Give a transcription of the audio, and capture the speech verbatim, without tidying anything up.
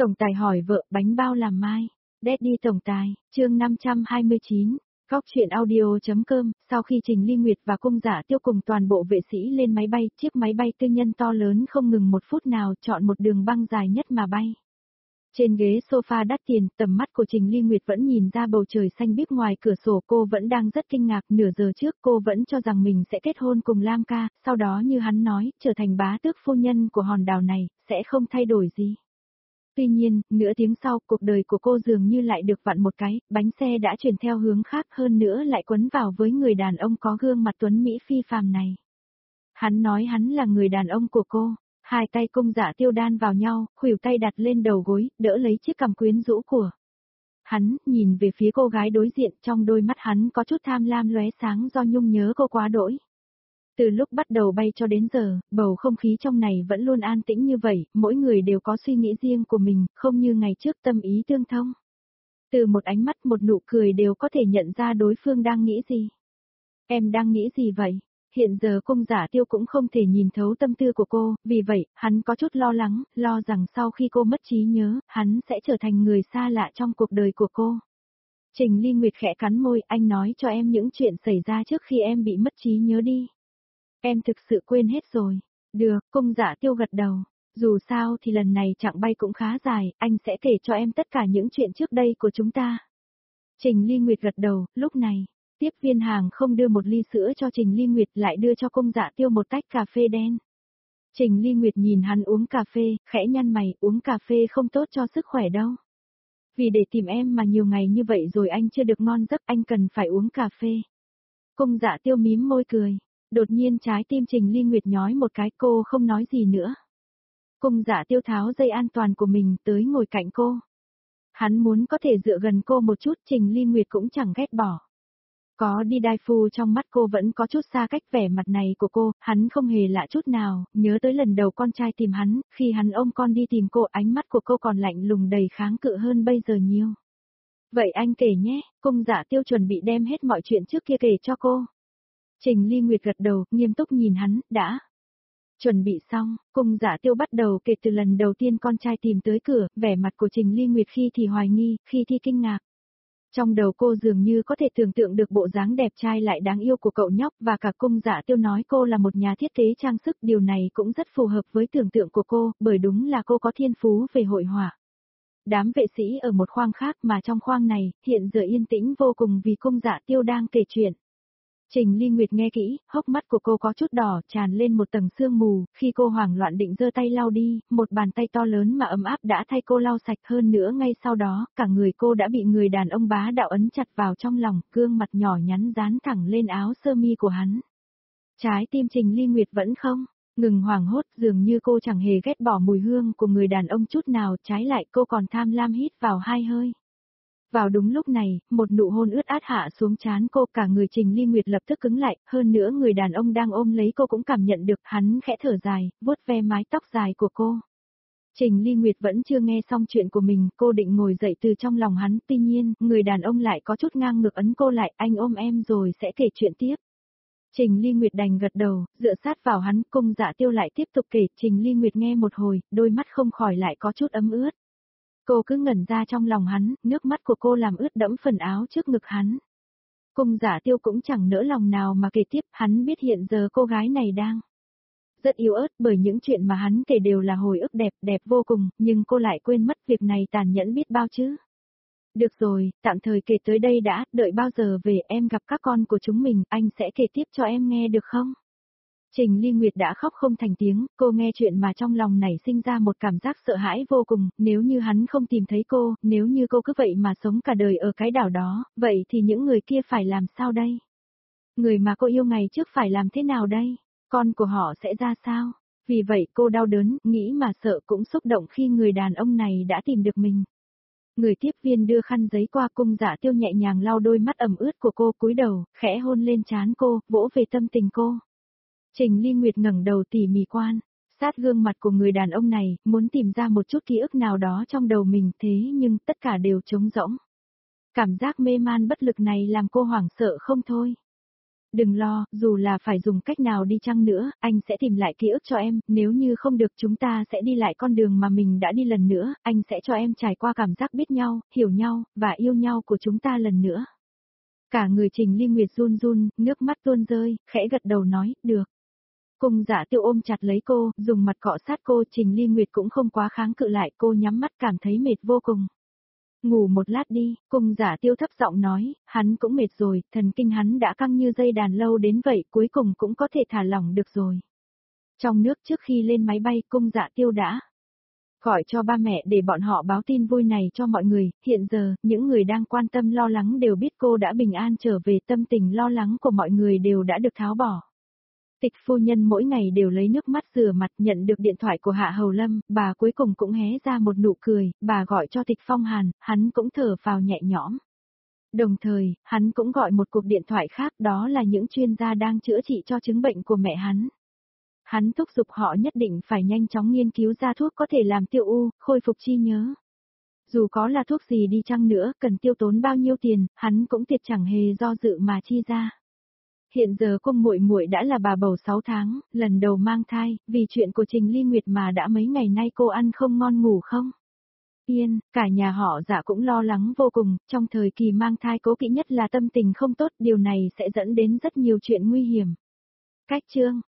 Tổng tài hỏi vợ bánh bao làm mai. Daddy tổng tài, chương năm trăm hai mươi chín. Góc chuyện audio.com, sau khi Trình Ly Nguyệt và Cung Giả Tiêu cùng toàn bộ vệ sĩ lên máy bay, chiếc máy bay tư nhân to lớn không ngừng một phút nào chọn một đường băng dài nhất mà bay. Trên ghế sofa đắt tiền, tầm mắt của Trình Ly Nguyệt vẫn nhìn ra bầu trời xanh biếc ngoài cửa sổ, cô vẫn đang rất kinh ngạc, nửa giờ trước cô vẫn cho rằng mình sẽ kết hôn cùng Lam ca, sau đó như hắn nói, trở thành bá tước phu nhân của hòn đảo này, sẽ không thay đổi gì. Tuy nhiên, nửa tiếng sau, cuộc đời của cô dường như lại được vặn một cái, bánh xe đã chuyển theo hướng khác, hơn nữa lại quấn vào với người đàn ông có gương mặt tuấn Mỹ phi phàm này. Hắn nói hắn là người đàn ông của cô, hai tay Cung Giả Tiêu đan vào nhau, khuỷu tay đặt lên đầu gối, đỡ lấy chiếc cằm quyến rũ của hắn, nhìn về phía cô gái đối diện, trong đôi mắt hắn có chút tham lam lóe sáng do nhung nhớ cô quá đỗi. Từ lúc bắt đầu bay cho đến giờ, bầu không khí trong này vẫn luôn an tĩnh như vậy, mỗi người đều có suy nghĩ riêng của mình, không như ngày trước tâm ý tương thông. Từ một ánh mắt một nụ cười đều có thể nhận ra đối phương đang nghĩ gì. Em đang nghĩ gì vậy? Hiện giờ Cung Giả Tiêu cũng không thể nhìn thấu tâm tư của cô, vì vậy, hắn có chút lo lắng, lo rằng sau khi cô mất trí nhớ, hắn sẽ trở thành người xa lạ trong cuộc đời của cô. Trình Ly Nguyệt khẽ cắn môi, anh nói cho em những chuyện xảy ra trước khi em bị mất trí nhớ đi. Em thực sự quên hết rồi. Được, Cung Giả Tiêu gật đầu. Dù sao thì lần này chặng bay cũng khá dài, anh sẽ kể cho em tất cả những chuyện trước đây của chúng ta. Trình Ly Nguyệt gật đầu, lúc này, tiếp viên hàng không đưa một ly sữa cho Trình Ly Nguyệt, lại đưa cho Cung Giả Tiêu một tách cà phê đen. Trình Ly Nguyệt nhìn hắn uống cà phê, khẽ nhăn mày, uống cà phê không tốt cho sức khỏe đâu. Vì để tìm em mà nhiều ngày như vậy rồi anh chưa được ngon giấc, anh cần phải uống cà phê. Cung Giả Tiêu mím môi cười. Đột nhiên trái tim Trình Ly Nguyệt nhói một cái, cô không nói gì nữa. Cung Giả Tiêu tháo dây an toàn của mình tới ngồi cạnh cô. Hắn muốn có thể dựa gần cô một chút, Trình Ly Nguyệt cũng chẳng ghét bỏ. Có đi đai phu trong mắt cô vẫn có chút xa cách, vẻ mặt này của cô, hắn không hề lạ chút nào, nhớ tới lần đầu con trai tìm hắn, khi hắn ôm con đi tìm cô, ánh mắt của cô còn lạnh lùng đầy kháng cự hơn bây giờ nhiều. Vậy anh kể nhé, Cung Giả Tiêu chuẩn bị đem hết mọi chuyện trước kia kể cho cô. Trình Ly Nguyệt gật đầu, nghiêm túc nhìn hắn, đã. Chuẩn bị xong, Cung Giả Tiêu bắt đầu kể từ lần đầu tiên con trai tìm tới cửa, vẻ mặt của Trình Ly Nguyệt khi thì hoài nghi, khi thì kinh ngạc. Trong đầu cô dường như có thể tưởng tượng được bộ dáng đẹp trai lại đáng yêu của cậu nhóc, và cả Cung Giả Tiêu nói cô là một nhà thiết kế trang sức, điều này cũng rất phù hợp với tưởng tượng của cô, bởi đúng là cô có thiên phú về hội họa. Đám vệ sĩ ở một khoang khác mà trong khoang này, hiện giờ yên tĩnh vô cùng vì Cung Giả Tiêu đang kể chuyện. Trình Ly Nguyệt nghe kỹ, hốc mắt của cô có chút đỏ, tràn lên một tầng sương mù, khi cô hoảng loạn định giơ tay lau đi, một bàn tay to lớn mà ấm áp đã thay cô lau sạch, hơn nữa ngay sau đó, cả người cô đã bị người đàn ông bá đạo ấn chặt vào trong lòng, gương mặt nhỏ nhắn dán thẳng lên áo sơ mi của hắn. Trái tim Trình Ly Nguyệt vẫn không ngừng hoảng hốt, dường như cô chẳng hề ghét bỏ mùi hương của người đàn ông chút nào, trái lại cô còn tham lam hít vào hai hơi. Vào đúng lúc này, một nụ hôn ướt át hạ xuống trán cô, cả người Trình Ly Nguyệt lập tức cứng lại, hơn nữa người đàn ông đang ôm lấy cô cũng cảm nhận được, hắn khẽ thở dài, vuốt ve mái tóc dài của cô. Trình Ly Nguyệt vẫn chưa nghe xong chuyện của mình, cô định ngồi dậy từ trong lòng hắn, tuy nhiên, người đàn ông lại có chút ngang ngược ấn cô lại, anh ôm em rồi sẽ kể chuyện tiếp. Trình Ly Nguyệt đành gật đầu, dựa sát vào hắn, Cung Giả Tiêu lại tiếp tục kể, Trình Ly Nguyệt nghe một hồi, đôi mắt không khỏi lại có chút ấm ướt. Cô cứ ngẩn ra trong lòng hắn, nước mắt của cô làm ướt đẫm phần áo trước ngực hắn. Cung Giả Tiêu cũng chẳng nỡ lòng nào mà kể tiếp, hắn biết hiện giờ cô gái này đang rất yếu ớt, bởi những chuyện mà hắn kể đều là hồi ức đẹp, đẹp vô cùng, nhưng cô lại quên mất việc này tàn nhẫn biết bao chứ. Được rồi, tạm thời kể tới đây đã, đợi bao giờ về em gặp các con của chúng mình, anh sẽ kể tiếp cho em nghe được không? Trình Ly Nguyệt đã khóc không thành tiếng, cô nghe chuyện mà trong lòng nảy sinh ra một cảm giác sợ hãi vô cùng, nếu như hắn không tìm thấy cô, nếu như cô cứ vậy mà sống cả đời ở cái đảo đó, vậy thì những người kia phải làm sao đây? Người mà cô yêu ngày trước phải làm thế nào đây? Con của họ sẽ ra sao? Vì vậy cô đau đớn, nghĩ mà sợ cũng xúc động khi người đàn ông này đã tìm được mình. Người tiếp viên đưa khăn giấy qua, Cung Giả Tiêu nhẹ nhàng lau đôi mắt ẩm ướt của cô, cúi đầu, khẽ hôn lên trán cô, vỗ về tâm tình cô. Trình Ly Nguyệt ngẩng đầu tỉ mỉ quan sát gương mặt của người đàn ông này, muốn tìm ra một chút ký ức nào đó trong đầu mình, thế nhưng tất cả đều trống rỗng. Cảm giác mê man bất lực này làm cô hoảng sợ không thôi. Đừng lo, dù là phải dùng cách nào đi chăng nữa, anh sẽ tìm lại ký ức cho em, nếu như không được chúng ta sẽ đi lại con đường mà mình đã đi lần nữa, anh sẽ cho em trải qua cảm giác biết nhau, hiểu nhau, và yêu nhau của chúng ta lần nữa. Cả người Trình Ly Nguyệt run run, nước mắt tuôn rơi, khẽ gật đầu nói, được. Cung Dạ Tiêu ôm chặt lấy cô, dùng mặt cọ sát cô, Trình Ly Nguyệt cũng không quá kháng cự lại, cô nhắm mắt cảm thấy mệt vô cùng. Ngủ một lát đi, Cung Dạ Tiêu thấp giọng nói, hắn cũng mệt rồi, thần kinh hắn đã căng như dây đàn lâu đến vậy, cuối cùng cũng có thể thả lỏng được rồi. Trong nước trước khi lên máy bay, Cung Dạ Tiêu đã gọi cho ba mẹ để bọn họ báo tin vui này cho mọi người, hiện giờ, những người đang quan tâm lo lắng đều biết cô đã bình an trở về, tâm tình lo lắng của mọi người đều đã được tháo bỏ. Tịch phu nhân mỗi ngày đều lấy nước mắt rửa mặt, nhận được điện thoại của Hạ Hầu Lâm, bà cuối cùng cũng hé ra một nụ cười, bà gọi cho Tịch Phong Hàn, hắn cũng thở phào nhẹ nhõm. Đồng thời, hắn cũng gọi một cuộc điện thoại khác, đó là những chuyên gia đang chữa trị cho chứng bệnh của mẹ hắn. Hắn thúc giục họ nhất định phải nhanh chóng nghiên cứu ra thuốc có thể làm tiêu u, khôi phục trí nhớ. Dù có là thuốc gì đi chăng nữa, cần tiêu tốn bao nhiêu tiền, hắn cũng tiệt chẳng hề do dự mà chi ra. Hiện giờ Cung muội muội đã là bà bầu sáu tháng, lần đầu mang thai, vì chuyện của Trình Ly Nguyệt mà đã mấy ngày nay cô ăn không ngon ngủ không yên, cả nhà họ Dạ cũng lo lắng vô cùng, trong thời kỳ mang thai cố kỵ nhất là tâm tình không tốt, điều này sẽ dẫn đến rất nhiều chuyện nguy hiểm. Cách chương